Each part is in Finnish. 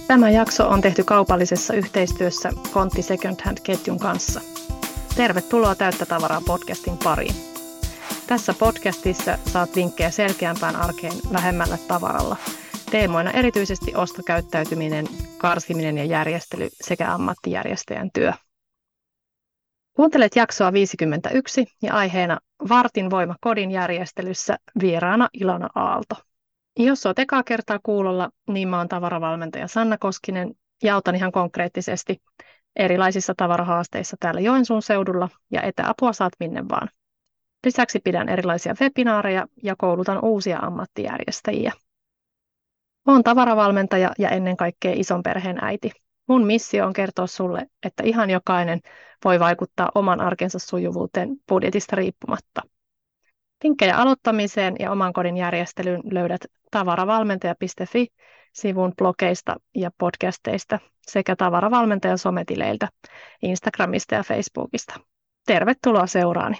Tämä jakso on tehty kaupallisessa yhteistyössä Kontti Second Hand-ketjun kanssa. Tervetuloa Täyttä tavaraa podcastin pariin. Tässä podcastissa saat vinkkejä selkeämpään arkeen vähemmällä tavaralla. Teemoina erityisesti ostokäyttäytyminen, karsiminen ja järjestely sekä ammattijärjestäjän työ. Kuuntelet jaksoa 51 ja aiheena Vartin voima kodin järjestelyssä, vieraana Ilona Aalto. Jos olet ekaa kertaa kuulolla, niin mä oon tavaravalmentaja Sanna Koskinen ja autan ihan konkreettisesti erilaisissa tavarahaasteissa täällä Joensuun seudulla ja etäapua saat minne vaan. Lisäksi pidän erilaisia webinaareja ja koulutan uusia ammattijärjestäjiä. Olen tavaravalmentaja ja ennen kaikkea ison perheen äiti. Mun missio on kertoa sulle, että ihan jokainen voi vaikuttaa oman arkensa sujuvuuteen budjetista riippumatta. Vinkkejä aloittamiseen ja oman kodin järjestelyyn löydät tavaravalmentaja.fi-sivun blogeista ja podcasteista sekä tavaravalmentajan sometileiltä Instagramista ja Facebookista. Tervetuloa seuraani.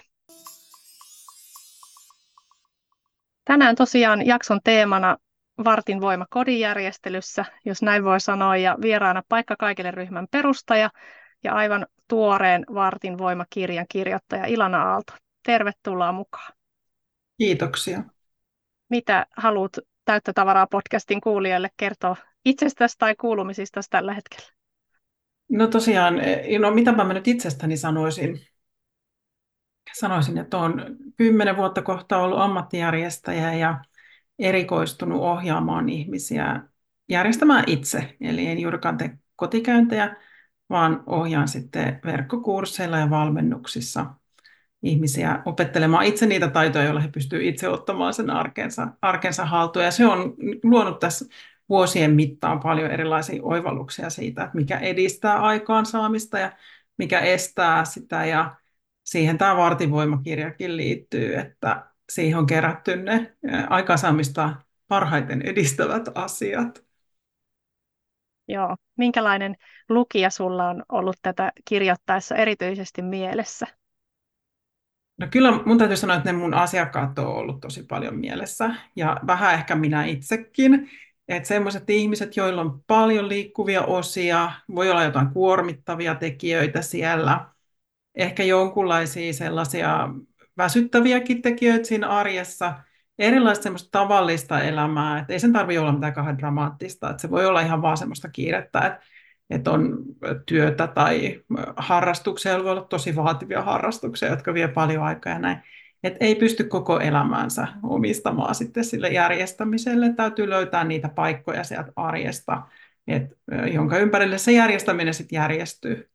Tänään tosiaan jakson teemana Vartin voima kodin järjestelyssä, jos näin voi sanoa, ja vieraana Paikka kaikille -ryhmän perustaja ja aivan tuoreen Vartin voima-kirjan kirjoittaja Ilona Aalto. Tervetuloa mukaan. Kiitoksia. Mitä haluat Täyttä tavaraa podcastin kuulijoille kertoa itsestäsi tai kuulumisistasi tällä hetkellä? No tosiaan, mitäpä mä nyt itsestäni sanoisin. Sanoisin, että olen 10 vuotta kohta ollut ammattijärjestäjä ja erikoistunut ohjaamaan ihmisiä järjestämään itse. Eli en juurikaan tee kotikäyntejä, vaan ohjaan sitten verkkokursseilla ja valmennuksissa ihmisiä opettelemaan itse niitä taitoja, joilla he pystyvät itse ottamaan sen arkensa haltuun. Ja se on luonut tässä vuosien mittaan paljon erilaisia oivalluksia siitä, että mikä edistää aikaansaamista ja mikä estää sitä. Ja siihen tämä Vartin voima-kirjakin liittyy, että siihen on kerätty ne aikaansaamista parhaiten edistävät asiat. Joo. Minkälainen lukija sulla on ollut tätä kirjoittaessa erityisesti mielessä? No kyllä mun täytyy sanoa, että ne mun asiakkaat on ollut tosi paljon mielessä ja vähän ehkä minä itsekin. Että sellaiset ihmiset, joilla on paljon liikkuvia osia, voi olla jotain kuormittavia tekijöitä siellä, ehkä jonkunlaisia sellaisia väsyttäviäkin tekijöitä siinä arjessa, erilaista semmoista tavallista elämää, että ei sen tarvitse olla mitään kauhean dramaattista, että se voi olla ihan vaan semmoista kiirettä, että on työtä tai harrastuksia, voi olla tosi vaativia harrastuksia, jotka vie paljon aikaa ja näin. Että ei pysty koko elämäänsä omistamaan sitten sille järjestämiselle. Täytyy löytää niitä paikkoja sieltä arjesta, jonka ympärille se järjestäminen sitten järjestyy.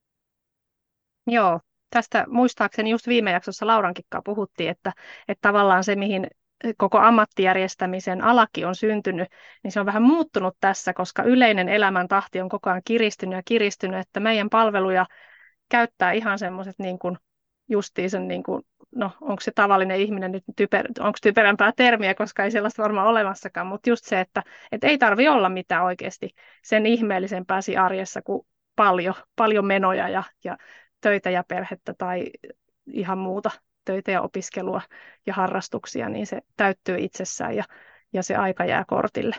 Joo, tästä muistaakseni just viime jaksossa Laurankin kanssa puhuttiin, että tavallaan se, mihin koko ammattijärjestämisen alakin on syntynyt, niin se on vähän muuttunut tässä, koska yleinen elämäntahti on koko ajan kiristynyt, että meidän palveluja käyttää ihan semmoiset niin kuin justiinsa, niin kuin, no onko se tavallinen ihminen nyt onko typerämpää termiä, koska ei sellaista varmaan olemassakaan, mutta just se, että ei tarvitse olla mitään oikeasti sen ihmeellisempää siinä arjessa kuin paljon menoja ja töitä ja perhettä tai ihan muuta töitä ja opiskelua ja harrastuksia, niin se täyttyy itsessään ja se aika jää kortille.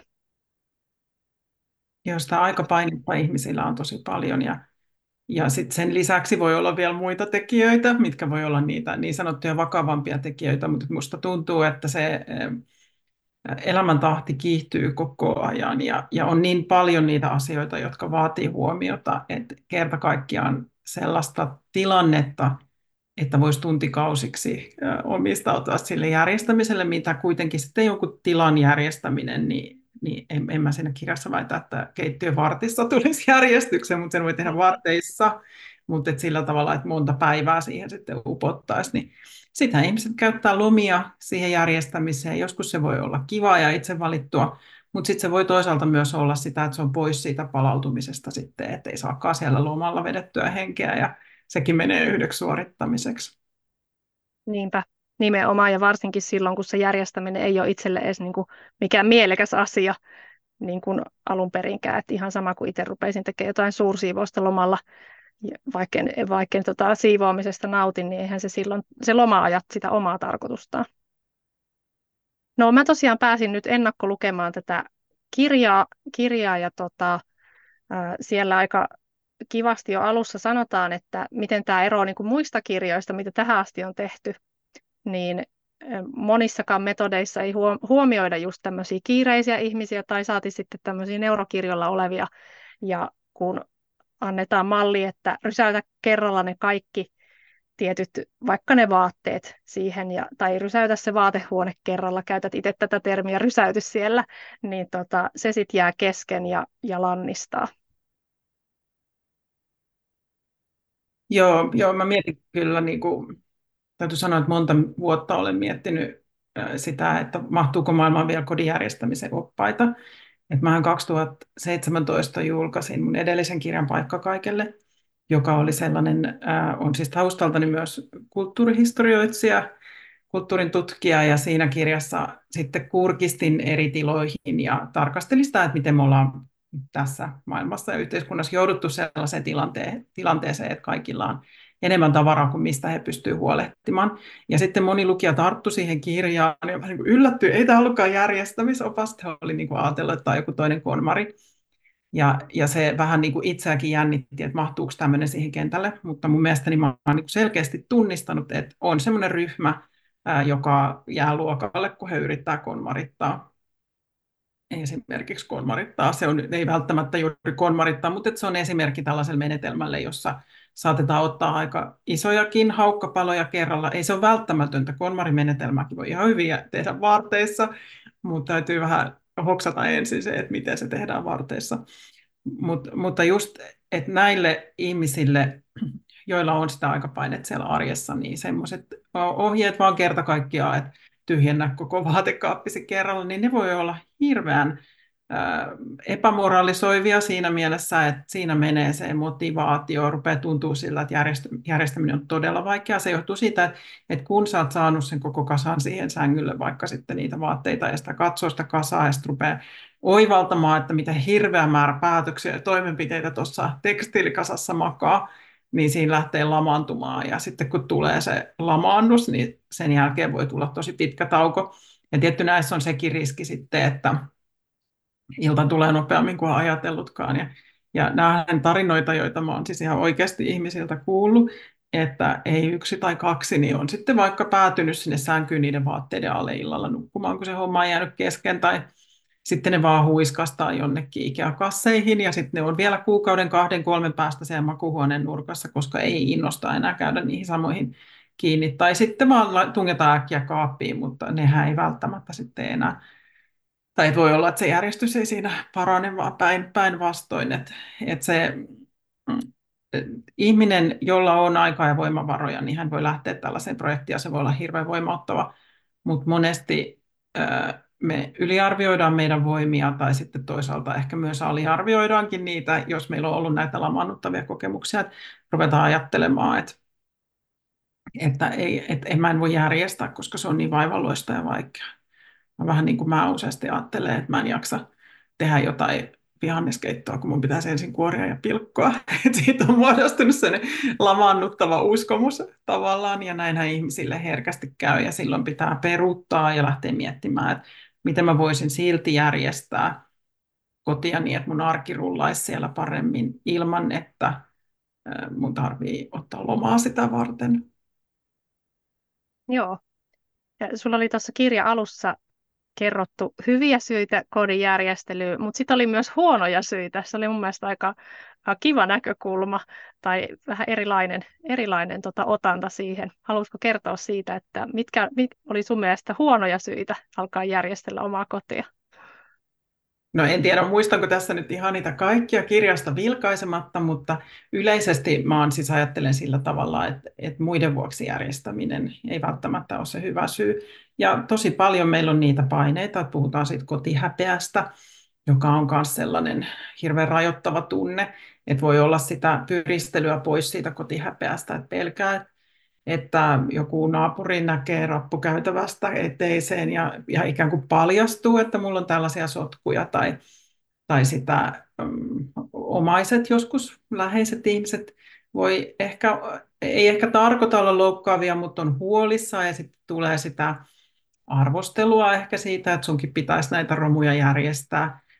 Joo, sitä aikapainetta ihmisillä on tosi paljon ja sitten sen lisäksi voi olla vielä muita tekijöitä, mitkä voi olla niitä niin sanottuja vakavampia tekijöitä, mutta musta tuntuu, että se elämäntahti kiihtyy koko ajan ja on niin paljon niitä asioita, jotka vaatii huomiota, että kerta kaikkiaan sellaista tilannetta, että voisi tuntikausiksi omistautua sille järjestämiselle, mitä kuitenkin sitten jonkun tilan järjestäminen, niin en mä siinä kirjassa väitä, että keittiön vartissa tulisi järjestykseen, mutta sen voi tehdä varteissa, mutta sillä tavalla, että monta päivää siihen sitten upottaisi, niin sitä ihmiset käyttää lomia siihen järjestämiseen. Joskus se voi olla kivaa ja itse valittua, mutta sitten se voi toisaalta myös olla sitä, että se on pois siitä palautumisesta sitten, että ei saakaan siellä lomalla vedettyä henkeä ja sekin menee yhdeksi suorittamiseksi. Niinpä, nimenomaan ja varsinkin silloin, kun se järjestäminen ei ole itselle edes niin kuin mikään mielekäs asia niin kuin alun perinkään. Että ihan sama kuin itse rupeisin tekemään jotain suursiivousta lomalla, vaikka siivoamisesta nautin, niin eihän se silloin se loma ajat sitä omaa tarkoitustaan. No mä tosiaan pääsin nyt ennakkolukemaan tätä kirjaa ja Siellä aika kivasti jo alussa sanotaan, että miten tämä eroaa niin kuin muista kirjoista, mitä tähän asti on tehty, niin monissakaan metodeissa ei huomioida just tämmöisiä kiireisiä ihmisiä tai saati sitten tämmöisiä neurokirjolla olevia. Ja kun annetaan malli, että rysäytä kerralla ne kaikki tietyt, vaikka ne vaatteet siihen, tai rysäytä se vaatehuone kerralla, käytät itse tätä termiä rysäytys siellä, niin se sitten jää kesken ja lannistaa. Joo, mä mietin kyllä, niin kuin, täytyy sanoa, että monta vuotta olen miettinyt sitä, että mahtuuko maailmaan vielä kodin järjestämisen oppaita. Et mähän 2017 julkaisin mun edellisen kirjan Paikka kaikelle, joka oli sellainen, on siis taustaltani myös kulttuurihistorioitsija, kulttuurin tutkija, ja siinä kirjassa sitten kurkistin eri tiloihin ja tarkastelin sitä, että miten me ollaan tässä maailmassa ja yhteiskunnassa jouduttu sellaiseen tilanteeseen, että kaikilla on enemmän tavaraa kuin mistä he pystyvät huolehtimaan. Ja sitten moni lukija tarttui siihen kirjaan ja niin yllättyi, ei tämä ollutkaan järjestämisopasta, he oli niin kuin ajatellut, että tämä on joku toinen konmari. Ja se vähän niin kuin itseäkin jännitti, että mahtuuko tämmöinen siihen kentälle, mutta mun mielestäni mä oon niin kuin selkeästi tunnistanut, että on semmoinen ryhmä, joka jää luokalle, kun he yrittää konmarittaa. Esimerkiksi konmarittaa, ei välttämättä juuri konmarittaa, mutta se on esimerkki tällaiselle menetelmälle, jossa saatetaan ottaa aika isojakin haukkapaloja kerralla. Ei se ole välttämätöntä, konmarimenetelmäkin voi ihan hyvin tehdä vaatteissa, mutta täytyy vähän hoksata ensin se, että miten se tehdään vaatteissa. Mutta just, että näille ihmisille, joilla on sitä aikapainetta siellä arjessa, niin semmoiset ohjeet vaan kerta kaikkiaan, että tyhjennä koko vaatekaappisi kerralla, niin ne voi olla hirveän epämoralisoivia siinä mielessä, että siinä menee se motivaatio, rupeaa tuntua sillä, että järjestäminen on todella vaikeaa. Se johtuu siitä, että kun sä oot saanut sen koko kasan siihen sängylle, vaikka sitten niitä vaatteita ja sitä katsoo sitä kasaa ja sitten rupeaa oivaltamaan, että miten hirveä määrä päätöksiä ja toimenpiteitä tuossa tekstiilikasassa makaa, niin siinä lähtee lamaantumaan. Ja sitten kun tulee se lamaannus, niin sen jälkeen voi tulla tosi pitkä tauko. Ja tietty näissä on sekin riski sitten, että ilta tulee nopeammin kuin ajatellutkaan. Ja nämä tarinoita, joita mä oon siis ihan oikeasti ihmisiltä kuullut, että ei yksi tai kaksi, niin on sitten vaikka päätynyt sinne sänkyyn niiden vaatteiden alle illalla nukkumaan, kun se homma on jäänyt kesken, tai sitten ne vaan huiskastaa jonnekin IKEA-kasseihin, ja sitten ne on vielä kuukauden, kahden, kolmen päästä siellä makuuhuoneen nurkassa, koska ei innosta enää käydä niihin samoihin kiinni. Tai sitten vaan tungetaan äkkiä kaappiin, mutta nehän ei välttämättä sitten enää. Tai voi olla, että se järjestys ei siinä parane, vaan päinvastoin. Että se ihminen, jolla on aikaa ja voimavaroja, niin hän voi lähteä tällaiseen projektiin, ja se voi olla hirveän voimauttava. Mutta monesti me yliarvioidaan meidän voimia, tai sitten toisaalta ehkä myös aliarvioidaankin niitä, jos meillä on ollut näitä lamaannuttavia kokemuksia, että ruvetaan ajattelemaan, että mä en voi järjestää, koska se on niin vaivalloista ja vaikeaa. Vähän niin kuin mä useasti ajattelen, että mä en jaksa tehdä jotain vihanneskeittoa, kun mun pitäisi ensin kuoria ja pilkkoa. Et siitä on muodostunut sellainen lamaannuttava uskomus tavallaan, ja näinhän ihmisille herkästi käy, ja silloin pitää peruuttaa ja lähteä miettimään, että miten mä voisin silti järjestää kotia niin, että mun arki rullaisi siellä paremmin ilman, että mun tarvii ottaa lomaa sitä varten. Joo. Ja sulla oli tuossa kirja alussa kerrottu hyviä syitä kodin järjestelyyn, mutta sitten oli myös huonoja syitä. Se oli mun mielestä aika kiva näkökulma tai vähän erilainen otanta siihen. Haluaisitko kertoa siitä, että mitkä oli sun mielestä huonoja syitä alkaa järjestellä omaa kotia? No en tiedä, muistanko tässä nyt ihan niitä kaikkia kirjasta vilkaisematta, mutta yleisesti mä siis ajattelen sillä tavalla, että muiden vuoksi järjestäminen ei välttämättä ole se hyvä syy. Ja tosi paljon meillä on niitä paineita, että puhutaan siitä kotihäpeästä, joka on myös sellainen hirveän rajoittava tunne, että voi olla sitä pyristelyä pois siitä kotihäpeästä, että pelkää, että joku naapuri näkee rappukäytävästä eteiseen ja ikään kuin paljastuu, että mulla on tällaisia sotkuja tai sitä omaiset joskus, läheiset ihmiset ei ehkä tarkoita olla loukkaavia, mutta on huolissaan ja sitten tulee sitä arvostelua ehkä siitä, että sunkin pitäisi näitä romuja järjestää.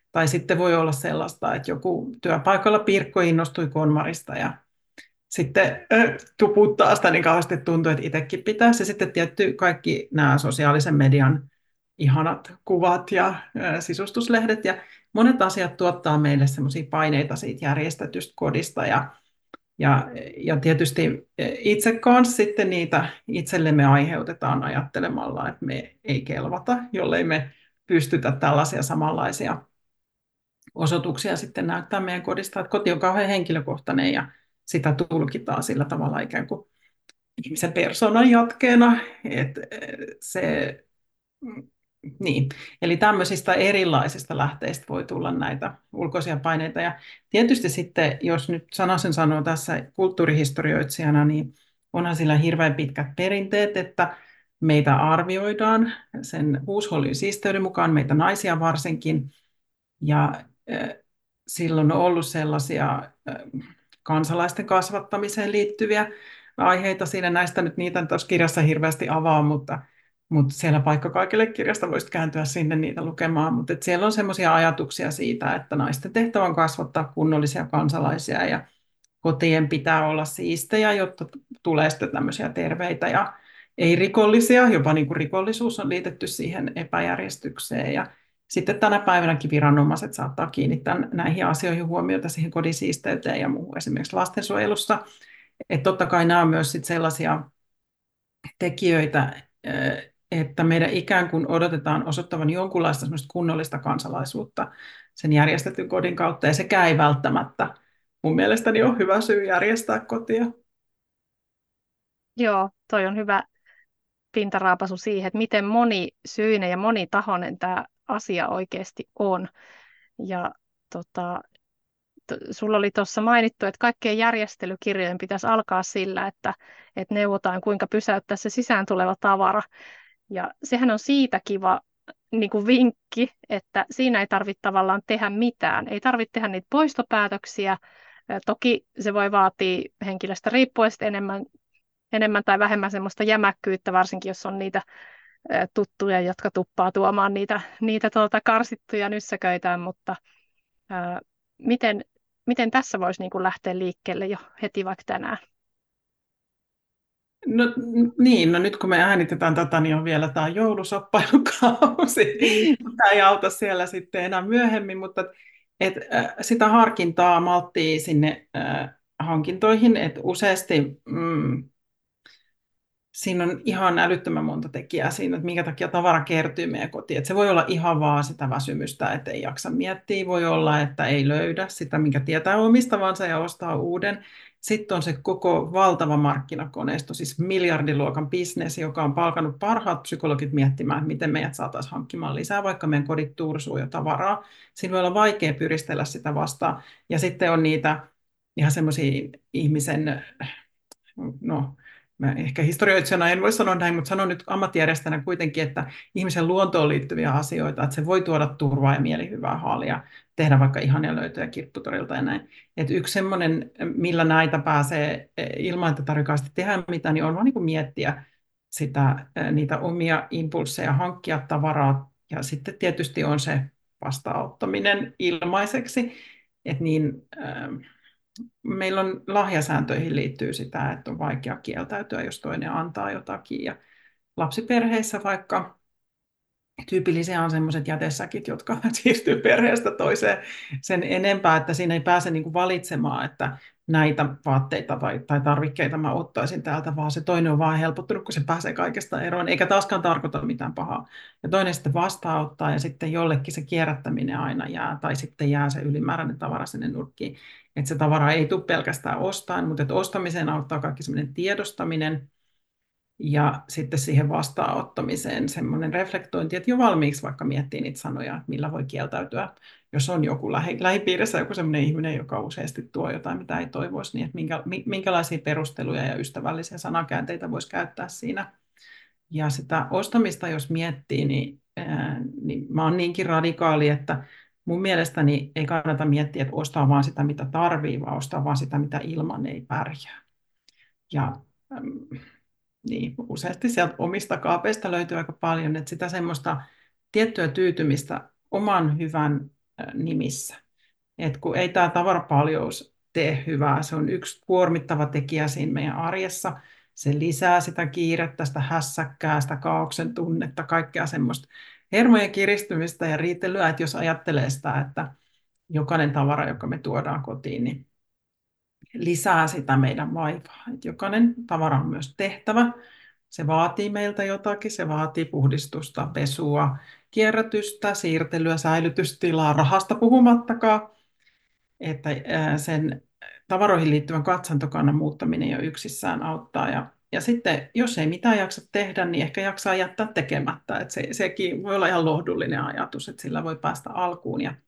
Tai sitten voi olla sellaista, että joku työpaikalla Pirkko innostui KonMarista ja sitten tuputtaa sitä niin kauheasti, että tuntuu, että itsekin pitäisi. Ja sitten tietty kaikki nämä sosiaalisen median ihanat kuvat ja sisustuslehdet ja monet asiat tuottaa meille semmoisia paineita siitä järjestetystä kodista ja tietysti itse kanssa sitten niitä itsellemme aiheutetaan ajattelemalla, että me ei kelvata, jollei me pystytä tällaisia samanlaisia osoituksia sitten näyttää meidän kodista, että koti on kauhean henkilökohtainen ja sitä tulkitaan sillä tavalla ikään kuin ihmisen persoonan jatkeena, että se, niin. Eli tämmöisistä erilaisista lähteistä voi tulla näitä ulkoisia paineita. Ja tietysti sitten, jos nyt sanasen sanoo tässä kulttuurihistorioitsijana, niin onhan sillä hirveän pitkät perinteet, että meitä arvioidaan sen huushollin siisteyden mukaan, meitä naisia varsinkin, ja silloin on ollut sellaisia kansalaisten kasvattamiseen liittyviä aiheita. Siinä näistä nyt niitä tuossa kirjassa hirveästi avaa, mutta siellä Paikka kaikille kirjasta voisi kääntyä sinne niitä lukemaan. Mutta siellä on sellaisia ajatuksia siitä, että naisten tehtävä on kasvattaa kunnollisia kansalaisia ja kotien pitää olla siistejä, jotta tulee sitten tämmöisiä terveitä ja ei-rikollisia, jopa niin kuin rikollisuus on liitetty siihen epäjärjestykseen. Ja sitten tänä päivänäkin viranomaiset saattaa kiinnittää näihin asioihin huomiota siihen kodin siisteyteen ja muuhun esimerkiksi lastensuojelussa. Että totta kai nämä on myös sit sellaisia tekijöitä, että meidän ikään kuin odotetaan osoittavan jonkunlaista kunnollista kansalaisuutta sen järjestetyn kodin kautta, ja sekään ei välttämättä mun mielestäni ole hyvä syy järjestää kotia. Joo, toi on hyvä pintaraapasu siihen, että miten monisyinen ja monitahoinen tämä asia oikeasti on. Ja tota, sulla oli tuossa mainittu, että kaikkien järjestelykirjojen pitäisi alkaa sillä, että neuvotaan, kuinka pysäyttää se sisään tuleva tavara. Ja sehän on siitä kiva niin kuin vinkki, että siinä ei tarvitse tavallaan tehdä mitään. Ei tarvitse tehdä niitä poistopäätöksiä. Toki se voi vaatia henkilöstä riippuen enemmän tai vähemmän semmoista jämäkkyyttä, varsinkin jos on niitä tuttuja, jotka tuppaa tuomaan niitä karsittuja nyssäköitään, mutta ää, miten tässä voisi niin kuin lähteä liikkeelle jo heti vaikka tänään? No niin, no nyt kun me äänitetään tätä, niin on vielä tämä joulushoppailukausi. Niin. Tämä ei auta siellä sitten enää myöhemmin, mutta sitä harkintaa malttii sinne hankintoihin, että useasti siinä on ihan älyttömän monta tekijää siinä, että minkä takia tavara kertyy meidän kotiin. Että se voi olla ihan vaan sitä väsymystä, että ei jaksa miettiä. Voi olla, että ei löydä sitä, minkä tietää omistavansa ja ostaa uuden. Sitten on se koko valtava markkinakoneisto, siis miljardiluokan bisnes, joka on palkannut parhaat psykologit miettimään, että miten meidät saataisiin hankkimaan lisää, vaikka meidän kodit tursuu jo tavaraa. Siinä voi olla vaikea pyristellä sitä vastaan. Ja sitten on niitä ihan semmoisia ihmisen, no mä ehkä historioitsijana en voi sanoa näin, mutta sanon nyt ammattijärjestäjänä kuitenkin, että ihmisen luontoon liittyviä asioita, että se voi tuoda turvaa ja mielihyvää haalia, tehdä vaikka ihania löytöjä kirpputorilta ja näin. Että yksi semmoinen, millä näitä pääsee ilman, että tarvitsee tehdä mitään, niin on vaan niin kuin miettiä niitä omia impulseja, hankkia tavaraa, ja sitten tietysti on se vastaanottaminen ilmaiseksi, että niin, meillä on lahjasääntöihin liittyy sitä, että on vaikea kieltäytyä, jos toinen antaa jotakin. Ja lapsiperheissä vaikka tyypillisiä on sellaiset jätesäkit, jotka siirtyy perheestä toiseen sen enempää, että siinä ei pääse niin kuin valitsemaan, että näitä vaatteita tai tarvikkeita mä ottaisin täältä, vaan se toinen on vaan helpottunut, kun se pääsee kaikesta eroon, eikä taaskaan tarkoita mitään pahaa. Ja toinen sitten vastaanottaa ja sitten jollekin se kierrättäminen aina jää, tai sitten jää se ylimääräinen tavara sinne nurkkiin. Että se tavara ei tule pelkästään ostaen, mutta että ostamiseen auttaa kaikki semmoinen tiedostaminen, ja sitten siihen vastaanottamiseen semmoinen reflektointi, että jo valmiiksi vaikka miettii niitä sanoja, että millä voi kieltäytyä, jos on joku lähipiirissä joku semmoinen ihminen, joka useasti tuo jotain, mitä ei toivoisi, niin että minkälaisia perusteluja ja ystävällisiä sanakäänteitä voisi käyttää siinä. Ja sitä ostamista, jos miettii, niin mä oon niinkin radikaali, että mun mielestäni ei kannata miettiä, että ostaa vaan sitä, mitä tarvii, vaan ostaa vaan sitä, mitä ilman ei pärjää. Ja niin, useasti sieltä omista kaapeista löytyy aika paljon, että sitä semmoista tiettyä tyytymistä oman hyvän nimissä. Et kun ei tämä tavarapaljous tee hyvää, se on yksi kuormittava tekijä siinä meidän arjessa. Se lisää sitä kiirettä, sitä hässäkkää, sitä kaaoksen tunnetta, kaikkea semmoista hermojen kiristymistä ja riitelyä, että jos ajattelee sitä, että jokainen tavara, joka me tuodaan kotiin, niin lisää sitä meidän vaivaa. Että jokainen tavara on myös tehtävä. Se vaatii meiltä jotakin, se vaatii puhdistusta, pesua, kierrätystä, siirtelyä, säilytystilaa, rahasta puhumattakaan. Että sen tavaroihin liittyvän katsantokannan muuttaminen jo yksissään auttaa. Ja sitten, jos ei mitään jaksa tehdä, niin ehkä jaksaa jättää tekemättä. Että sekin voi olla ihan lohdullinen ajatus, että sillä voi päästä alkuun. Ja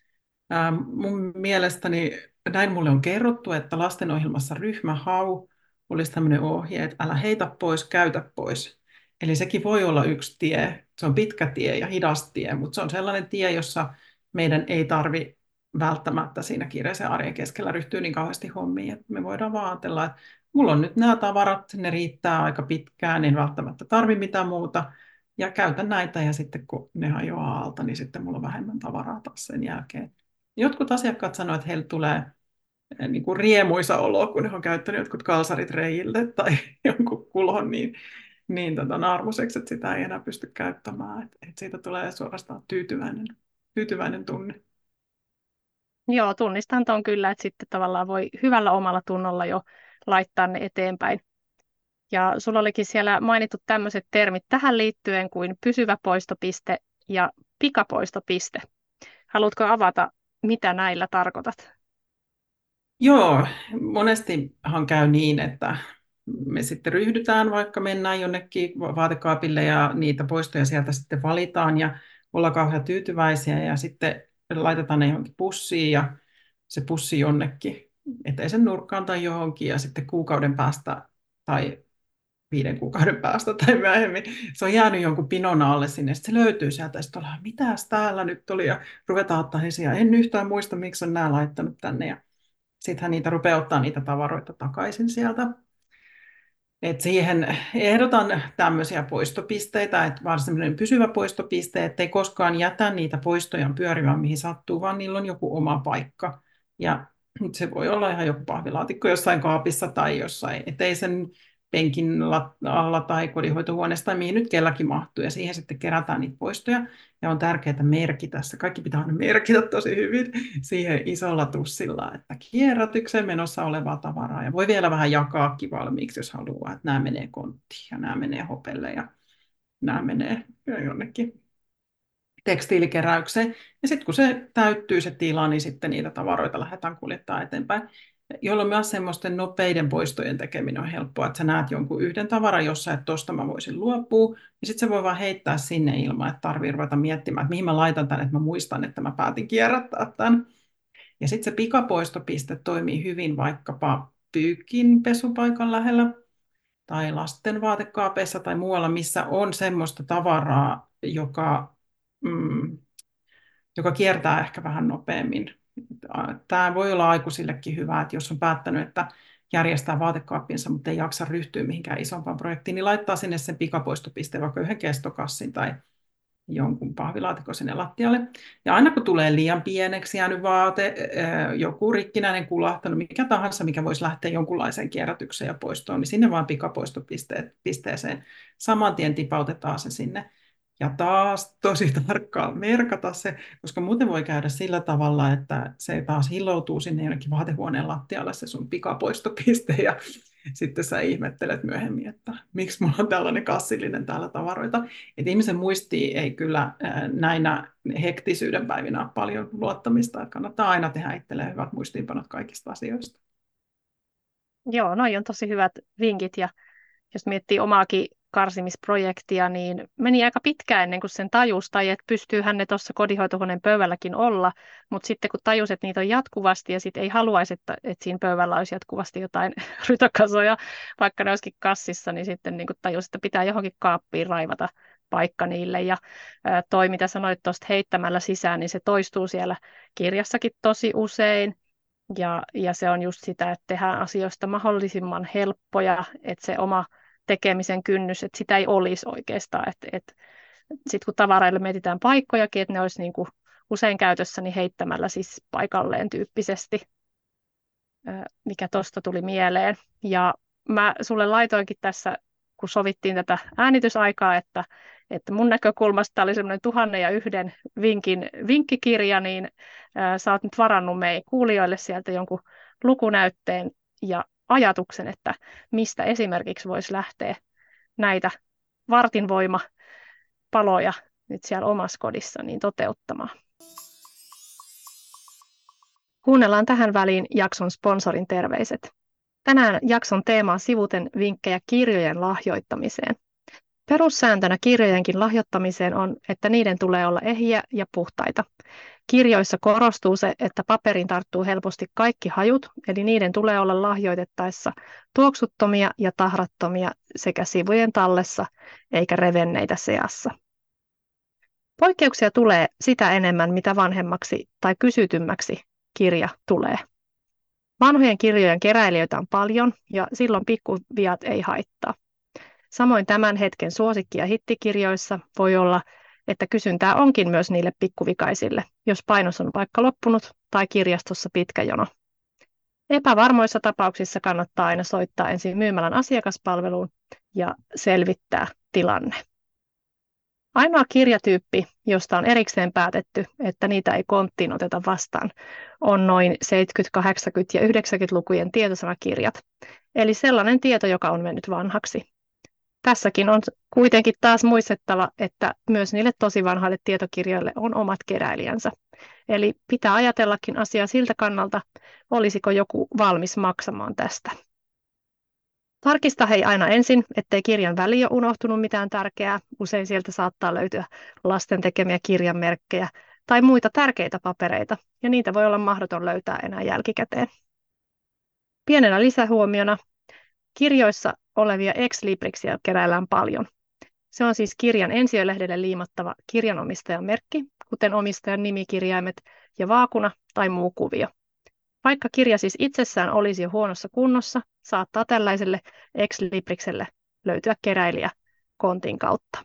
mun mielestäni näin mulle on kerrottu, että lastenohjelmassa Ryhmähau olisi tämmöinen ohje, että älä heitä pois, käytä pois. Eli sekin voi olla yksi tie. Se on pitkä tie ja hidas tie, mutta se on sellainen tie, jossa meidän ei tarvi välttämättä siinä kiireisen arjen keskellä ryhtyä niin kauheasti hommiin. Että me voidaan vaan ajatella, että mulla on nyt nämä tavarat, ne riittää aika pitkään, en välttämättä tarvi mitään muuta. Ja käytän näitä ja sitten kun ne hajoaa alta, niin sitten mulla on vähemmän tavaraa taas sen jälkeen. Jotkut asiakkaat sanoivat, että heille tulee niin kuin riemuisa olo, kun he on käyttänyt jotkut kalsarit reijille tai jonkun kulhon niin arvoiseksi, että sitä ei enää pysty käyttämään. Että siitä tulee suorastaan tyytyväinen tunne. Joo, tunnistan tuon kyllä, että sitten tavallaan voi hyvällä omalla tunnolla jo laittaa ne eteenpäin. Ja sulla olikin siellä mainittu tämmöiset termit tähän liittyen kuin pysyvä poistopiste ja pikapoistopiste. Haluatko avata, mitä näillä tarkoitat? Joo, monestihan käy niin, että me sitten ryhdytään, vaikka mennään jonnekin vaatekaapille ja niitä poistoja sieltä sitten valitaan ja ollaan kauhean tyytyväisiä ja sitten laitetaan ne johonkin pussiin ja se pussi jonnekin eteisen nurkkaan tai johonkin ja sitten kuukauden päästä tai 5 kuukauden päästä tai myöhemmin se on jäänyt jonkun pinon alle sinne, sitten se löytyy sieltä ja sitten ollaan, mitäs täällä nyt oli ja ruvetaan ottaa esiin en yhtään muista, miksi on nämä laittanut tänne ja sittenhän niitä rupeaa ottaa niitä tavaroita takaisin sieltä. Et siihen ehdotan tämmöisiä poistopisteitä, että vaan semmoinen pysyvä poistopiste, ettei koskaan jätä niitä poistoja pyörimään mihin sattuu, vaan niillä on joku oma paikka. Ja se voi olla ihan joku pahvilaatikko jossain kaapissa tai jossain eteisen penkin alla tai kodinhoitohuoneessa tai mihin nyt kelläkin mahtuu. Ja siihen sitten kerätään niitä poistoja. Ja on tärkeää merkitä se. Kaikki pitää aina merkitä tosi hyvin siihen isolla tussilla, että kierrätykseen menossa olevaa tavaraa. Ja voi vielä vähän jakaakin valmiiksi, jos haluaa, että nämä menee konttiin ja nämä menee hopelle ja nämä menee jonnekin tekstiilikeräykseen. Ja sitten kun se täyttyy se tila, niin sitten niitä tavaroita lähdetään kuljettaa eteenpäin. Jolloin myös semmoisten nopeiden poistojen tekeminen on helppoa, että sä näet jonkun yhden tavaran, jossa että tosta mä voisin luopua, niin sitten se voi vaan heittää sinne ilman, että tarvii ruveta miettimään, että mihin mä laitan tämän, että mä muistan, että mä päätin kierrättää tämän. Ja sitten se pikapoistopiste toimii hyvin vaikkapa pyykin pesupaikan lähellä tai lasten vaatekaapeissa tai muualla, missä on semmoista tavaraa, joka kiertää ehkä vähän nopeammin. Tämä voi olla aikuisillekin hyvä, että jos on päättänyt, että järjestää vaatekaappinsa, mutta ei jaksa ryhtyä mihinkään isompaan projektiin, niin laittaa sinne sen pikapoistopisteen, vaikka yhden kestokassin tai jonkun pahvilaatikon sinne lattialle. Ja aina kun tulee liian pieneksi jäänyt vaate, joku rikkinäinen kulahtanut, mikä tahansa, mikä voisi lähteä jonkunlaiseen kierrätykseen ja poistoon, niin sinne vaan pikapoistopisteeseen saman tien tipautetaan se sinne. Ja taas tosi tarkkaan merkata se, koska muuten voi käydä sillä tavalla, että se taas hilloutuu sinne jonnekin vaatehuoneen lattialle se sun pikapoistopiste ja sitten sä ihmettelet myöhemmin, että miksi mulla on tällainen kassillinen täällä tavaroita. Että ihmisen muistiin ei kyllä näinä hektisyyden päivinä ole paljon luottamista, että kannattaa aina tehdä itselleen hyvät muistiinpanot kaikista asioista. Joo, noi on tosi hyvät vinkit ja jos miettii omaakin karsimisprojektia, niin meni aika pitkään ennen kuin sen tajusi, tai että pystyyhän ne tuossa kodinhoitohuoneen pöydälläkin olla, mutta sitten kun tajus, että niitä on jatkuvasti ja sitten ei haluaisi, että siinä pöydällä olisi jatkuvasti jotain rytökasoja, vaikka ne olisikin kassissa, niin sitten niin tajus, että pitää johonkin kaappiin raivata paikka niille. Ja toi, mitä sanoit tuosta heittämällä sisään, niin se toistuu siellä kirjassakin tosi usein. Ja se on just sitä, että tehdään asioista mahdollisimman helppoja, että se oma tekemisen kynnys, että sitä ei olisi oikeastaan. Sitten kun tavaroille mietitään paikkojakin, että ne olisi niin kuin usein käytössäni heittämällä siis paikalleen tyyppisesti, mikä tuosta tuli mieleen. Ja mä sulle laitoinkin tässä, kun sovittiin tätä äänitysaikaa, että mun näkökulmasta oli semmoinen 1001 vinkkikirja, niin sä oot nyt varannut meidän kuulijoille sieltä jonkun lukunäytteen ja ajatuksen, että mistä esimerkiksi voisi lähteä näitä vartin voimapaloja nyt siellä omassa kodissa niin toteuttamaan. Kuunnellaan tähän väliin jakson sponsorin terveiset. Tänään jakson teema on sivuten vinkkejä kirjojen lahjoittamiseen. Perussääntönä kirjojenkin lahjoittamiseen on, että niiden tulee olla ehjiä ja puhtaita. Kirjoissa korostuu se, että paperiin tarttuu helposti kaikki hajut, eli niiden tulee olla lahjoitettaessa tuoksuttomia ja tahrattomia sekä sivujen tallessa eikä revenneitä seassa. Poikkeuksia tulee sitä enemmän, mitä vanhemmaksi tai kysytymmäksi kirja tulee. Vanhojen kirjojen keräilijöitä on paljon ja silloin pikkuviat ei haittaa. Samoin tämän hetken suosikki- ja hittikirjoissa voi olla, että kysyntää onkin myös niille pikkuvikaisille, jos painos on vaikka loppunut tai kirjastossa pitkä jono. Epävarmoissa tapauksissa kannattaa aina soittaa ensin myymälän asiakaspalveluun ja selvittää tilanne. Ainoa kirjatyyppi, josta on erikseen päätetty, että niitä ei konttiin oteta vastaan, on noin 70-, 80- ja 90-lukujen tietosanakirjat, eli sellainen tieto, joka on mennyt vanhaksi. Tässäkin on kuitenkin taas muistettava, että myös niille tosi vanhoille tietokirjoille on omat keräilijänsä. Eli pitää ajatellakin asiaa siltä kannalta, olisiko joku valmis maksamaan tästä. Tarkista hei aina ensin, ettei kirjan väliin ole unohtunut mitään tärkeää. Usein sieltä saattaa löytyä lasten tekemiä kirjanmerkkejä tai muita tärkeitä papereita, ja niitä voi olla mahdoton löytää enää jälkikäteen. Pienenä lisähuomiona, kirjoissa olevia ex-libriksiä keräillään paljon. Se on siis kirjan ensiölehdelle liimattava kirjanomistajan merkki, kuten omistajan nimikirjaimet ja vaakuna tai muu kuvio. Vaikka kirja siis itsessään olisi jo huonossa kunnossa, saattaa tällaiselle ex-librikselle löytyä keräilijä kontin kautta.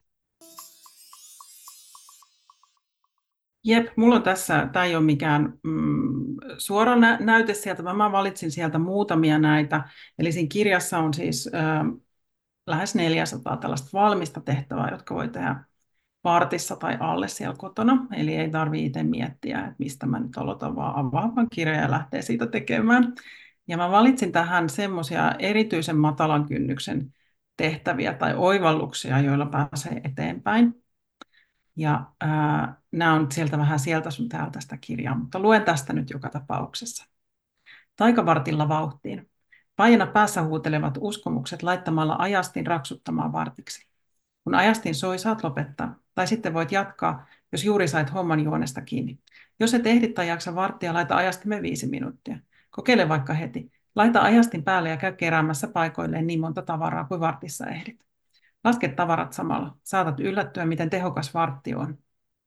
Jep, mulla on tässä, tämä ei ole mikään suora näyte sieltä, vaan mä valitsin sieltä muutamia näitä. Eli siinä kirjassa on siis lähes 400 tällaista valmista tehtävää, jotka voi tehdä vartissa tai alle siellä kotona. Eli ei tarvitse itse miettiä, että mistä mä nyt aloitan, vaan avaavan kirjan ja lähtee siitä tekemään. Ja mä valitsin tähän semmoisia erityisen matalan kynnyksen tehtäviä tai oivalluksia, joilla pääsee eteenpäin. Ja nämä on sieltä vähän sieltä sun täältä sitä kirjaa, mutta luen tästä nyt joka tapauksessa. Taikavartilla vauhtiin. Paina päässä huutelevat uskomukset laittamalla ajastin raksuttamaan vartiksi. Kun ajastin soi, saat lopettaa. Tai sitten voit jatkaa, jos juuri sait homman juonesta kiinni. Jos et ehdi tai jaksa varttia, laita ajastimen 5 minuuttia. Kokeile vaikka heti. Laita ajastin päälle ja käy keräämässä paikoilleen niin monta tavaraa kuin vartissa ehdit. Laske tavarat samalla. Saatat yllättyä, miten tehokas vartti on.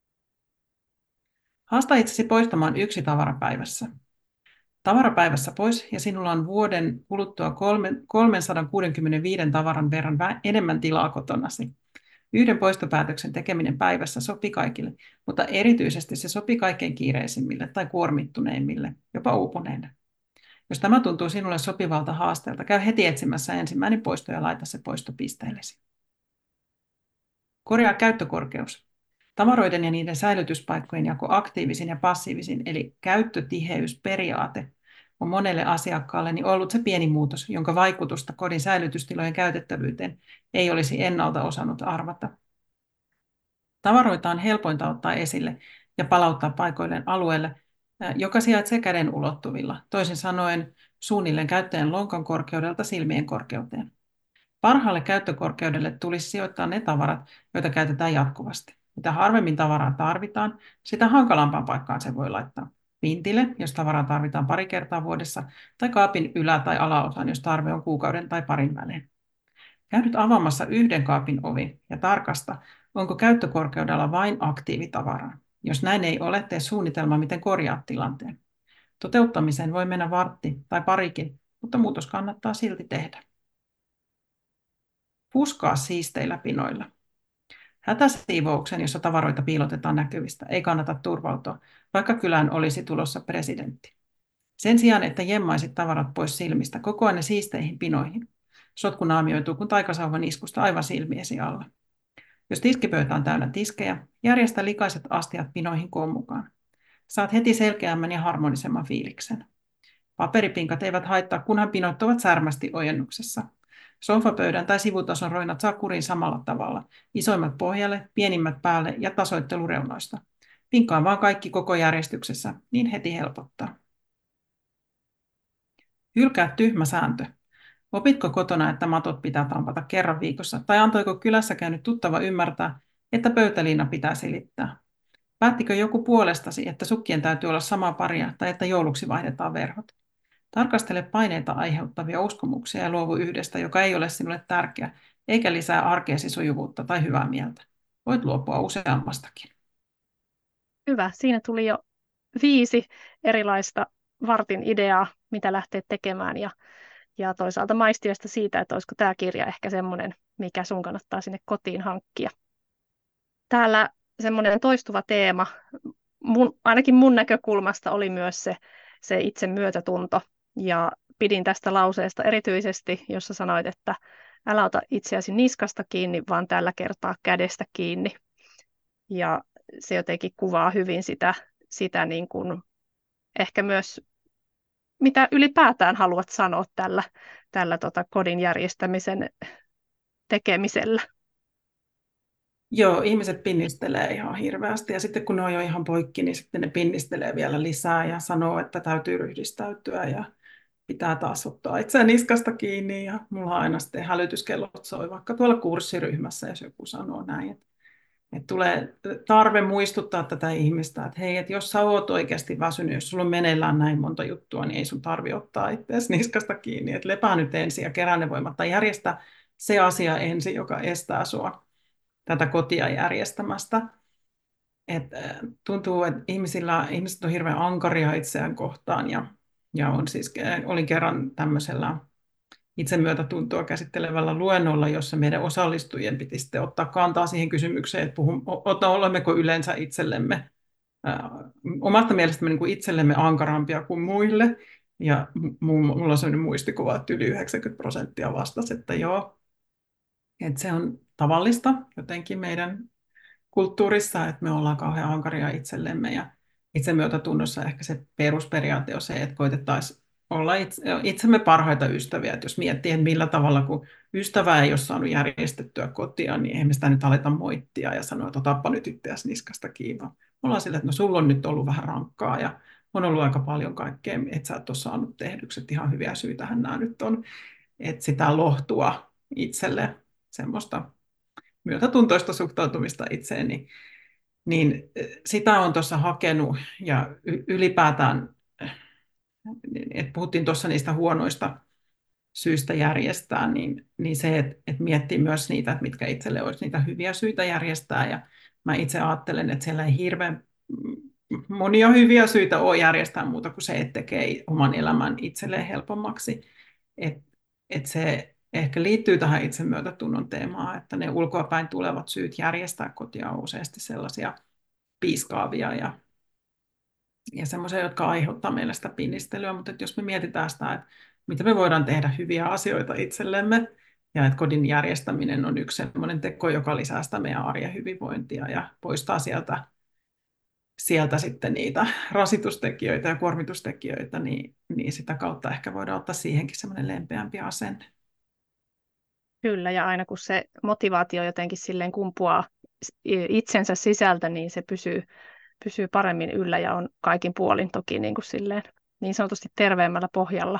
Haasta itsesi poistamaan 1 tavara päivässä. Tavara päivässä pois ja sinulla on vuoden kuluttua 365 tavaran verran enemmän tilaa kotonasi. 1 poistopäätöksen tekeminen päivässä sopii kaikille, mutta erityisesti se sopii kaikkein kiireisimmille tai kuormittuneimmille, jopa uupuneille. Jos tämä tuntuu sinulle sopivalta haasteelta, käy heti etsimässä ensimmäinen poisto ja laita se poistopisteellesi. Korjaa käyttökorkeus. Tavaroiden ja niiden säilytyspaikkojen jako aktiivisin ja passiivisin, eli käyttötiheysperiaate, on monelle asiakkaalle ollut se pieni muutos, jonka vaikutusta kodin säilytystilojen käytettävyyteen ei olisi ennalta osannut arvata. Tavaroita on helpointa ottaa esille ja palauttaa paikoilleen alueelle, joka sijaitsee käden ulottuvilla, toisin sanoen suunnilleen käyttäjän lonkan korkeudelta silmien korkeuteen. Parhaalle käyttökorkeudelle tulisi sijoittaa ne tavarat, joita käytetään jatkuvasti. Mitä harvemmin tavaraa tarvitaan, sitä hankalampaan paikkaan se voi laittaa. Vintille, jos tavaraa tarvitaan pari kertaa vuodessa, tai kaapin ylä- tai alaosaan, jos tarve on kuukauden tai parin välein. Käy nyt avaamassa 1 kaapin ovi ja tarkasta, onko käyttökorkeudella vain aktiivitavaraa. Jos näin ei ole, tee suunnitelma, miten korjaat tilanteen. Toteuttamiseen voi mennä vartti tai parikin, mutta muutos kannattaa silti tehdä. Puskaa siisteillä pinoilla. Hätäsiivouksen, jossa tavaroita piilotetaan näkyvistä, ei kannata turvautua, vaikka kylään olisi tulossa presidentti. Sen sijaan, että jemmaisit tavarat pois silmistä, kokoa ne siisteihin pinoihin. Sotku naamioituu kuin taikasauvan iskusta aivan silmiesi alla. Jos tiskipöytä on täynnä tiskejä, järjestä likaiset astiat pinoihin koon mukaan. Saat heti selkeämmän ja harmonisemman fiiliksen. Paperipinkat eivät haittaa, kunhan pinot ovat särmästi ojennuksessa. Sohvapöydän tai sivutason roinat saa kuriin samalla tavalla. Isoimmat pohjalle, pienimmät päälle ja tasoittelureunoista. Pinkkaa vaan kaikki koko järjestyksessä, niin heti helpottaa. Hylkää tyhmä sääntö. Opitko kotona, että matot pitää tampata kerran viikossa, tai antoiko kylässä käynyt tuttava ymmärtää, että pöytäliina pitää silittää? Päättikö joku puolestasi, että sukkien täytyy olla samaa paria tai että jouluksi vaihdetaan verhot? Tarkastele paineita aiheuttavia uskomuksia ja luovu yhdestä, joka ei ole sinulle tärkeä, eikä lisää arkeesi sujuvuutta tai hyvää mieltä. Voit luopua useammastakin. Hyvä. Siinä tuli jo 5 erilaista vartin ideaa, mitä lähteä tekemään ja toisaalta maistiasta siitä, että olisiko tämä kirja ehkä semmoinen, mikä sun kannattaa sinne kotiin hankkia. Täällä semmoinen toistuva teema, ainakin mun näkökulmasta oli myös se itse myötätunto. Ja pidin tästä lauseesta erityisesti, jossa sanoit, että älä ota itseäsi niskasta kiinni, vaan tällä kertaa kädestä kiinni. Ja se jotenkin kuvaa hyvin sitä niin kuin ehkä myös, mitä ylipäätään haluat sanoa tällä kodin järjestämisen tekemisellä. Joo, ihmiset pinnistelee ihan hirveästi ja sitten kun ne on jo ihan poikki, niin sitten ne pinnistelee vielä lisää ja sanoo, että täytyy ryhdistäytyä ja pitää taas ottaa itseään niskasta kiinni ja mulla aina sitten hälytyskellot soi vaikka tuolla kurssiryhmässä, jos joku sanoo näin. Että tulee tarve muistuttaa tätä ihmistä, että hei, että jos sä oot oikeasti väsynyt, jos sulla on meneillään näin monta juttua, niin ei sun tarvi ottaa itseäsi niskasta kiinni. Että lepää nyt ensin ja kerää ne voimat tai järjestä se asia ensin, joka estää sua tätä kotia järjestämästä. Tuntuu, että ihmiset on hirveän ankaria itseään kohtaan ja olin kerran tämmöisellä itsemyötätuntoa käsittelevällä luennolla, jossa meidän osallistujien piti sitten ottaa kantaa siihen kysymykseen, että olemmeko yleensä itsellemme, omasta mielestämme niin kuin itsellemme ankarampia kuin muille. Ja mulla on sellainen muistikuva, että yli 90% vastasi, että joo, että se on tavallista jotenkin meidän kulttuurissa, että me ollaan kauhean ankaria itsellemme ja itsemyötätunnossa ehkä se perusperiaate on se, että koitettaisiin olla itsemme parhaita ystäviä. Että jos miettii, että millä tavalla, kun ystävä ei ole saanut järjestettyä kotia, niin eihän me sitä nyt aleta moittia ja sanoa, että otappa nyt itseäsi niskasta kiinni. Me ollaan sillä, että no sulla on nyt ollut vähän rankkaa ja on ollut aika paljon kaikkea, että sä et ole saanut tehdyksi, että ihan hyviä syitähän nämä nyt on. Että sitä lohtua itselle, semmoista myötätuntoista suhtautumista itseeni, niin sitä on tuossa hakenut ja ylipäätään, että puhuttiin tuossa niistä huonoista syistä järjestää, niin se, että miettii myös niitä, että mitkä itselle olisi niitä hyviä syitä järjestää ja mä itse ajattelen, että siellä ei hirveän monia hyviä syitä ole järjestää muuta kuin se, että tekee oman elämän itselleen helpommaksi. Että se ehkä liittyy tähän itsemyötätunnon teemaan, että ne ulkoapäin tulevat syyt järjestää kotia on useasti sellaisia piiskaavia ja semmoisia, jotka aiheuttaa meille sitä pinnistelyä, mutta että jos me mietitään sitä, että mitä me voidaan tehdä hyviä asioita itsellemme, ja että kodin järjestäminen on yksi semmoinen teko, joka lisää sitä meidän arjen hyvinvointia ja poistaa sieltä sitten niitä rasitustekijöitä ja kuormitustekijöitä, niin sitä kautta ehkä voidaan ottaa siihenkin semmoinen lempeämpi asenne. Kyllä, ja aina kun se motivaatio jotenkin silleen kumpuaa itsensä sisältä, niin se pysyy paremmin yllä ja on kaikin puolin toki niin kuin silleen, niin sanotusti terveemmällä pohjalla.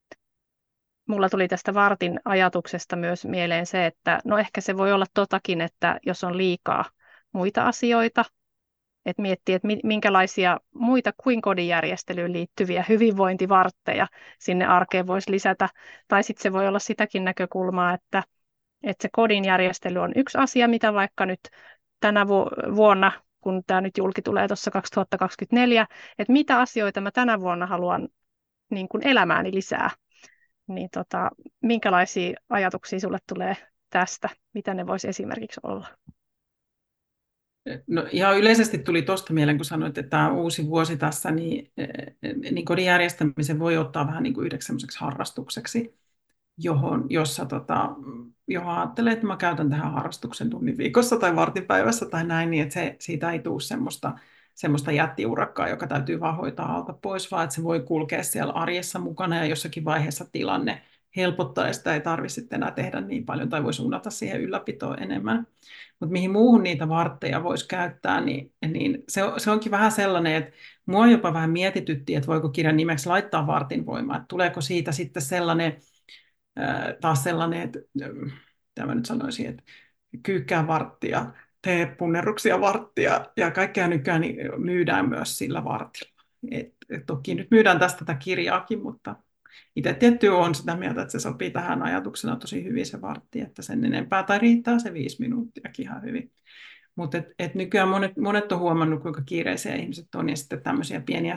Mulla tuli tästä vartin ajatuksesta myös mieleen se, että no ehkä se voi olla totakin, että jos on liikaa muita asioita, että miettii, että minkälaisia muita kuin kodin järjestelyyn liittyviä hyvinvointivartteja sinne arkeen voisi lisätä. Tai sitten se voi olla sitäkin näkökulmaa, että se kodin järjestely on yksi asia, mitä vaikka nyt tänä vuonna, kun tämä nyt julki tulee tuossa 2024, että mitä asioita mä tänä vuonna haluan niin kuin elämääni lisää. Niin minkälaisia ajatuksia sulle tulee tästä? Mitä ne voisi esimerkiksi olla? No, ihan yleisesti tuli tuosta mieleen, kun sanoit, että tämä uusi vuosi tässä, niin kodin järjestämisen voi ottaa vähän niin kuin yhdeksi semmoiseksi harrastukseksi, johon ajattelee, että mä käytän tähän harrastuksen tunnin viikossa tai vartin päivässä tai näin, niin että siitä ei tule semmoista jättiurakkaa, joka täytyy vaan hoitaa alta pois, vaan että se voi kulkea siellä arjessa mukana ja jossakin vaiheessa tilanne helpottaa ja sitä ei tarvitse sitten enää tehdä niin paljon tai voi suunnata siihen ylläpitoon enemmän. Mutta mihin muuhun niitä vartteja voisi käyttää, niin se onkin vähän sellainen, että mua jopa vähän mietitytti, että voiko kirjan nimeksi laittaa vartin voimaa, että tuleeko siitä sitten sellainen, taas sellainen, että mitä mä nyt sanoisin, että kyykkää varttia, tee punnerruksia varttia ja kaikkea nykyään niin myydään myös sillä vartilla. Toki nyt myydään tästä tätä kirjaakin, mutta itse tietty on sitä mieltä, että se sopii tähän ajatuksena tosi hyvin se vartti, että sen enempää tai riittää se 5 minuuttiakin ihan hyvin. Mutta nykyään monet on huomannut, kuinka kiireisiä ihmiset on ja sitten tämmöisiä pieniä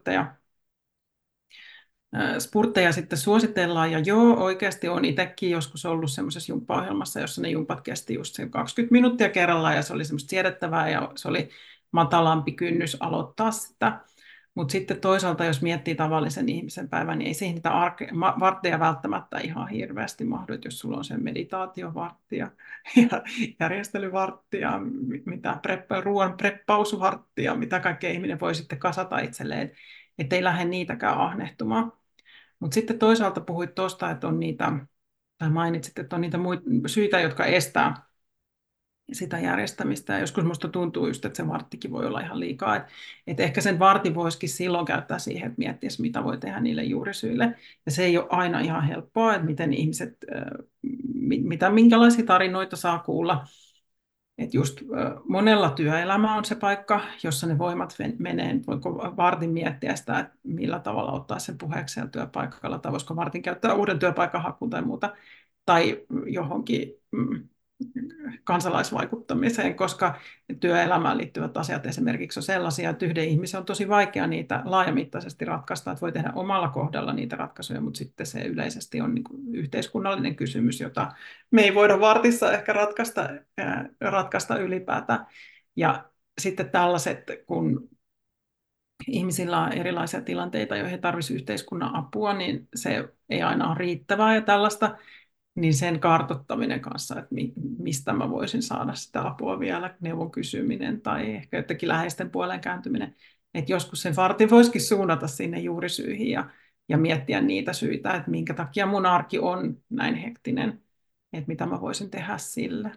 spurtteja sitten suositellaan. Ja joo, oikeasti on itsekin joskus ollut semmoisessa jumppaohjelmassa, jossa ne jumpat kesti just sen 20 minuuttia kerrallaan ja se oli semmoista siedettävää ja se oli matalampi kynnys aloittaa sitä. Mutta sitten toisaalta, jos miettii tavallisen ihmisen päivän, niin ei siihen niitä vartteja välttämättä ihan hirveästi mahdu, että jos sulla on se meditaatiovarttia ja järjestelyvarttia, ruoan preppausvarttia, mitä kaikkea ihminen voi sitten kasata itselleen, ettei lähde niitäkään ahnehtumaan. Mutta sitten toisaalta puhuit tuosta, että on niitä, tai mainitsit, että on niitä syitä, jotka estää sitä järjestämistä. Ja joskus minusta tuntuu just, että se varttikin voi olla ihan liikaa. Et ehkä sen vartin voisikin silloin käyttää siihen, että miettisi, mitä voi tehdä niille juurisyille. Ja se ei ole aina ihan helppoa, että miten ihmiset, minkälaisia tarinoita saa kuulla. Että just monella työelämä on se paikka, jossa ne voimat menee. Voiko vartin miettiä sitä, että millä tavalla ottaa sen puheeksi siellä työpaikalla, tai voisiko vartin käyttää uuden työpaikan hakuun tai muuta, tai johonkin kansalaisvaikuttamiseen, koska työelämään liittyvät asiat esimerkiksi on sellaisia, että yhden ihmisen on tosi vaikea niitä laajamittaisesti ratkaista, että voi tehdä omalla kohdalla niitä ratkaisuja, mutta sitten se yleisesti on niin kuin yhteiskunnallinen kysymys, jota me ei voida vartissa ehkä ratkaista ylipäätään. Ja sitten tällaiset, kun ihmisillä on erilaisia tilanteita, joihin tarvitsisi yhteiskunnan apua, niin se ei aina ole riittävää ja tällaista, niin sen kartoittaminen kanssa, että mistä mä voisin saada sitä apua vielä, neuvon kysyminen tai ehkä jotenkin läheisten puoleen kääntyminen, että joskus sen vartin voisikin suunnata sinne juurisyihin ja miettiä niitä syitä, että minkä takia mun arki on näin hektinen, että mitä mä voisin tehdä sille.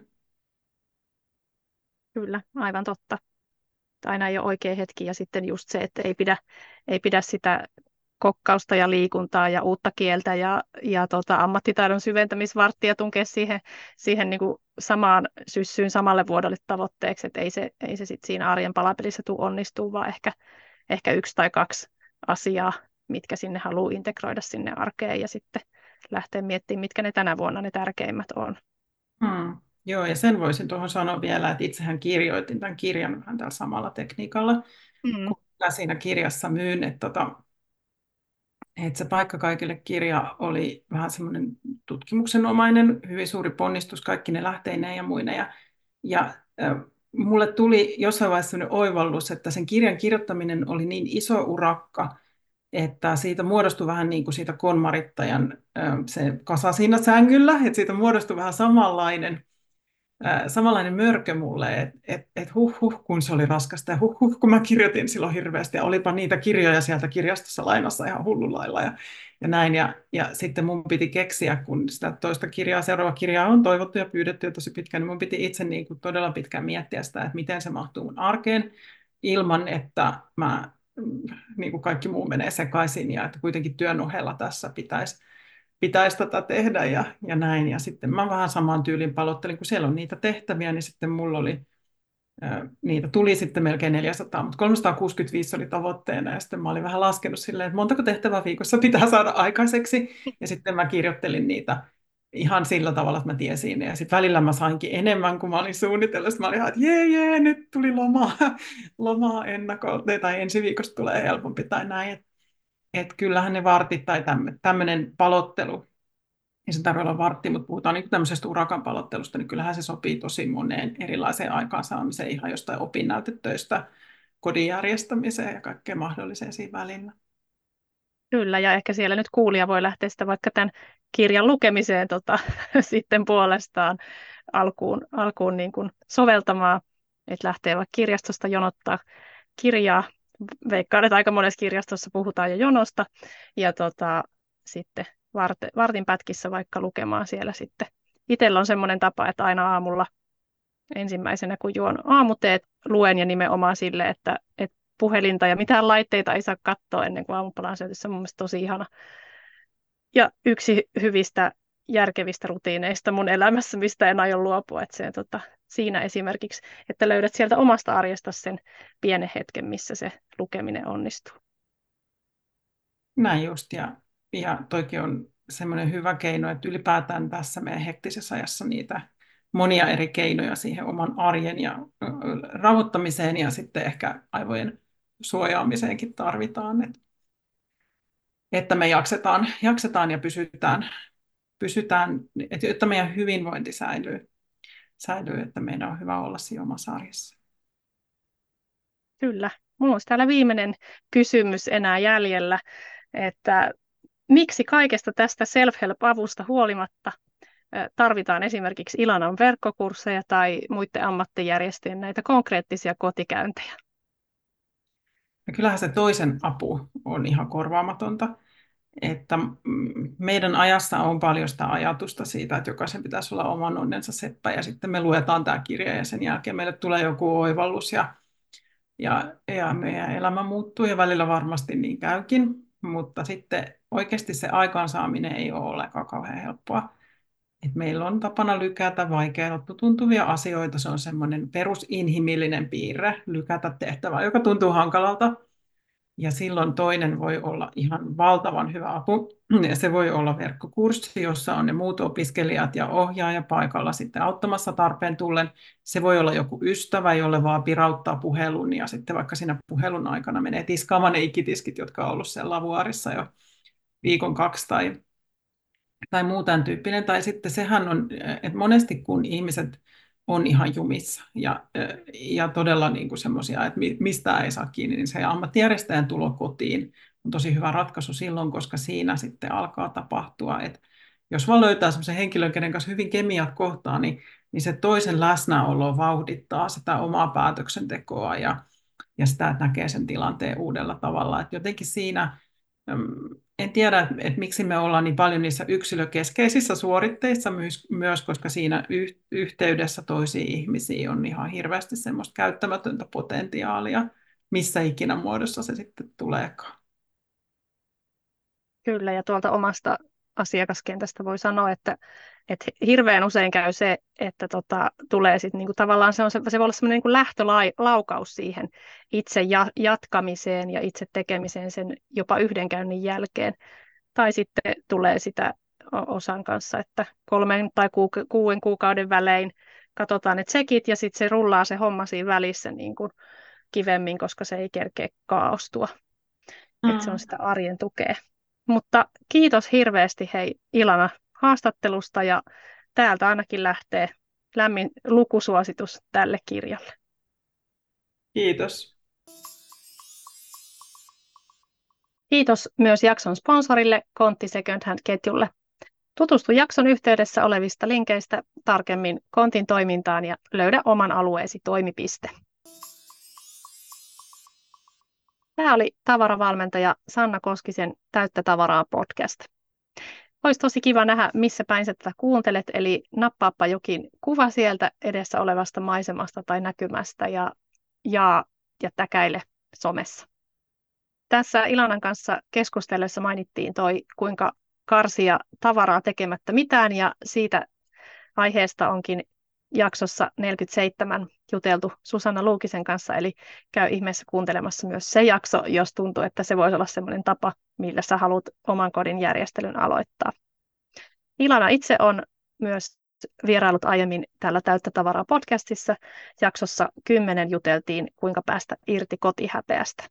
Kyllä, aivan totta. Aina ei ole oikea hetki ja sitten just se, että ei pidä sitä kokkausta ja liikuntaa ja uutta kieltä ja ammattitaidon syventämisvarttia tunkea siihen niin kuin samaan syssyyn samalle vuodelle tavoitteeksi, että ei se sit siinä arjen palapelissä tule onnistuu, vaan ehkä 1 tai 2 asiaa, mitkä sinne haluaa integroida sinne arkeen ja sitten lähteä miettimään, mitkä ne tänä vuonna ne tärkeimmät on. Joo, ja sen voisin tuohon sanoa vielä, että itsehän kirjoitin tämän kirjan vähän tällä samalla tekniikalla, Mm. kun siinä kirjassa myyn, että se Paikka kaikille -kirja oli vähän semmoinen tutkimuksenomainen, hyvin suuri ponnistus, kaikki ne lähteineen ja muine. Mulle tuli jossain vaiheessa sellainen oivallus, että sen kirjan kirjoittaminen oli niin iso urakka, että siitä muodostui vähän niin kuin siitä konmarittajan se kasa siinä sängyllä, että siitä muodostui vähän samanlainen mörkö mulle, että kun se oli raskasta ja kun mä kirjoitin silloin hirveästi ja olipa niitä kirjoja sieltä kirjastossa lainassa ihan hullulailla ja näin. Ja sitten mun piti keksiä, kun sitä seuraava kirjaa on toivottu ja pyydetty jo tosi pitkään, niin mun piti itse niin kuin todella pitkään miettiä sitä, että miten se mahtuu mun arkeen ilman, että niin kuin kaikki muu menee sekaisin ja että kuitenkin työn ohella tässä pitäisi tätä tehdä ja näin. Ja sitten mä vähän samaan tyyliin palottelin, kun siellä on niitä tehtäviä, niin sitten mulla oli, niitä tuli sitten melkein 400, mutta 365 oli tavoitteena. Ja sitten mä olin vähän laskenut silleen, että montako tehtävää viikossa pitää saada aikaiseksi. Ja sitten mä kirjoittelin niitä ihan sillä tavalla, että mä tiesin. Ja sitten välillä mä sainkin enemmän kuin mä olin suunnitellut. Sitten mä olin, että jee, nyt tuli lomaa ennakolta, tai ensi viikosta tulee helpompi tai näin. Että kyllähän ne vartit tai tämmöinen palottelu ei se tarvitse olla vartti, mutta puhutaan niin tämmöisestä urakanpalottelusta, niin kyllähän se sopii tosi moneen erilaiseen aikaansaamiseen ihan jostain opinnäytetöistä kodin järjestämiseen ja kaikkeen mahdolliseen siinä välillä. Kyllä, ja ehkä siellä nyt kuulija voi lähteä sitä vaikka tämän kirjan lukemiseen sitten puolestaan alkuun niin kuin soveltamaan, että lähtee vaikka kirjastosta jonottaa kirjaa. Veikkaan, että aika monessa kirjastossa puhutaan jo jonosta, ja sitten vartin pätkissä vaikka lukemaan siellä sitten. Itsellä on semmoinen tapa, että aina aamulla ensimmäisenä, kun juon aamuteet, luen ja nimenomaan sille, että puhelinta ja mitään laitteita ei saa katsoa ennen kuin aamupala on syöty. Se on mun mielestä tosi ihana. Ja yksi hyvistä järkevistä rutiineista mun elämässä, mistä en aio luopua, että se, siinä esimerkiksi, että löydät sieltä omasta arjesta sen pienen hetken, missä se lukeminen onnistuu. Näin just, ja toikin on semmoinen hyvä keino, että ylipäätään tässä meidän hektisessä ajassa niitä monia eri keinoja siihen oman arjen ja rauhoittamiseen ja sitten ehkä aivojen suojaamiseenkin tarvitaan, että me jaksetaan ja pysytään, että jotta meidän hyvinvointi säilyy, että meidän on hyvä olla siinä omassa arjessa. Kyllä. Minulla olisi täällä viimeinen kysymys enää jäljellä, että miksi kaikesta tästä self-help-avusta huolimatta tarvitaan esimerkiksi Ilanan verkkokursseja tai muiden ammattijärjestöjen näitä konkreettisia kotikäyntejä? Ja kyllähän se toisen apu on ihan korvaamatonta, että meidän ajassa on paljon sitä ajatusta siitä, että jokaisen pitäisi olla oman onnensa seppä ja sitten me luetaan tämä kirja ja sen jälkeen meille tulee joku oivallus ja meidän elämä muuttuu ja välillä varmasti niin käykin, mutta sitten oikeasti se aikaansaaminen ei ole ollenkaan kauhean helppoa. Et meillä on tapana lykätä vaikealta tuntuvia asioita, se on semmoinen perusinhimillinen piirre, lykätä tehtävää, joka tuntuu hankalalta. Ja silloin toinen voi olla ihan valtavan hyvä apu. Ja se voi olla verkkokurssi, jossa on ne muut opiskelijat ja ohjaaja paikalla sitten auttamassa tarpeen tullen. Se voi olla joku ystävä, jolle vaan pirauttaa puhelun ja sitten vaikka siinä puhelun aikana menee tiskaamaan ne ikitiskit, jotka on ollut siellä lavuaarissa jo viikon kaksi tai muu tämän tyyppinen. Tai sitten sehän on, että monesti kun ihmiset on ihan jumissa ja todella niin kuin semmoisia, että mistään ei saa kiinni, niin se ammattijärjestäjän tulo kotiin on tosi hyvä ratkaisu silloin, koska siinä sitten alkaa tapahtua, että jos vaan löytää semmoisen henkilön, kenen kanssa hyvin kemiat kohtaa, niin se toisen läsnäolo vauhdittaa sitä omaa päätöksentekoa ja sitä, että näkee sen tilanteen uudella tavalla. Että jotenkin siinä en tiedä, että miksi me ollaan niin paljon niissä yksilökeskeisissä suoritteissa myös, koska siinä yhteydessä toisiin ihmisiin on ihan hirveästi semmoista käyttämätöntä potentiaalia, missä ikinä muodossa se sitten tuleekaan. Kyllä, ja tuolta omasta asiakaskentästä voi sanoa, että hirveän usein käy se, että tulee sitten niinku tavallaan se voi olla semmoinen niinku lähtölaukaus siihen itse jatkamiseen ja itse tekemiseen sen jopa yhden käynnin jälkeen. Tai sitten tulee sitä osan kanssa, että 3 tai 6 kuukauden välein katsotaan ne tsekit ja sitten se rullaa se homma siinä välissä niin kuin kivemmin, koska se ei kerkeä kaaostua. Että se on sitä arjen tukea. Mutta kiitos hirveästi hei Ilana haastattelusta ja täältä ainakin lähtee lämmin lukusuositus tälle kirjalle. Kiitos. Kiitos myös jakson sponsorille Kontti Second Hand-ketjulle. Tutustu jakson yhteydessä olevista linkeistä tarkemmin Kontin toimintaan ja löydä oman alueesi toimipiste. Tämä oli tavaravalmentaja Sanna Koskisen Täyttä tavaraa podcast. Olisi tosi kiva nähdä, missä päin sä tätä kuuntelet, eli nappaappa jokin kuva sieltä edessä olevasta maisemasta tai näkymästä ja täkäile somessa. Tässä Ilanan kanssa keskustellessa mainittiin kuinka karsia tavaraa tekemättä mitään, ja siitä aiheesta onkin jaksossa 47 juteltu Susanna Luukisen kanssa, eli käy ihmeessä kuuntelemassa myös se jakso, jos tuntuu, että se voisi olla sellainen tapa, millä sä haluat oman kodin järjestelyn aloittaa. Ilana itse on myös vierailut aiemmin tällä Täyttä tavaraa podcastissa. Jaksossa 10 juteltiin, kuinka päästä irti kotihäpeästä.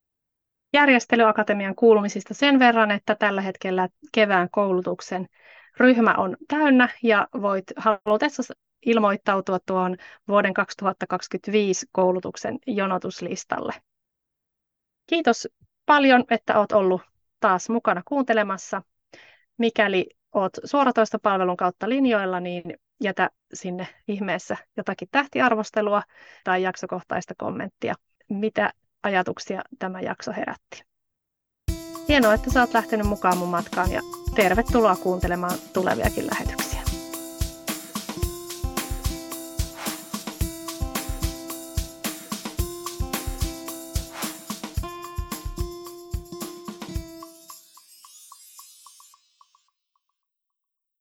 Järjestelyakatemian kuulumisista sen verran, että tällä hetkellä kevään koulutuksen Ryhmä on täynnä ja voit halutessasi ilmoittautua tuon vuoden 2025 koulutuksen jonotuslistalle. Kiitos paljon, että olet ollut taas mukana kuuntelemassa. Mikäli olet suoratoistopalvelun kautta linjoilla, niin jätä sinne ihmeessä jotakin tähtiarvostelua tai jaksokohtaista kommenttia. Mitä ajatuksia tämä jakso herätti? Hienoa, että sä oot lähtenyt mukaan mun matkaan ja tervetuloa kuuntelemaan tuleviakin lähetyksiä.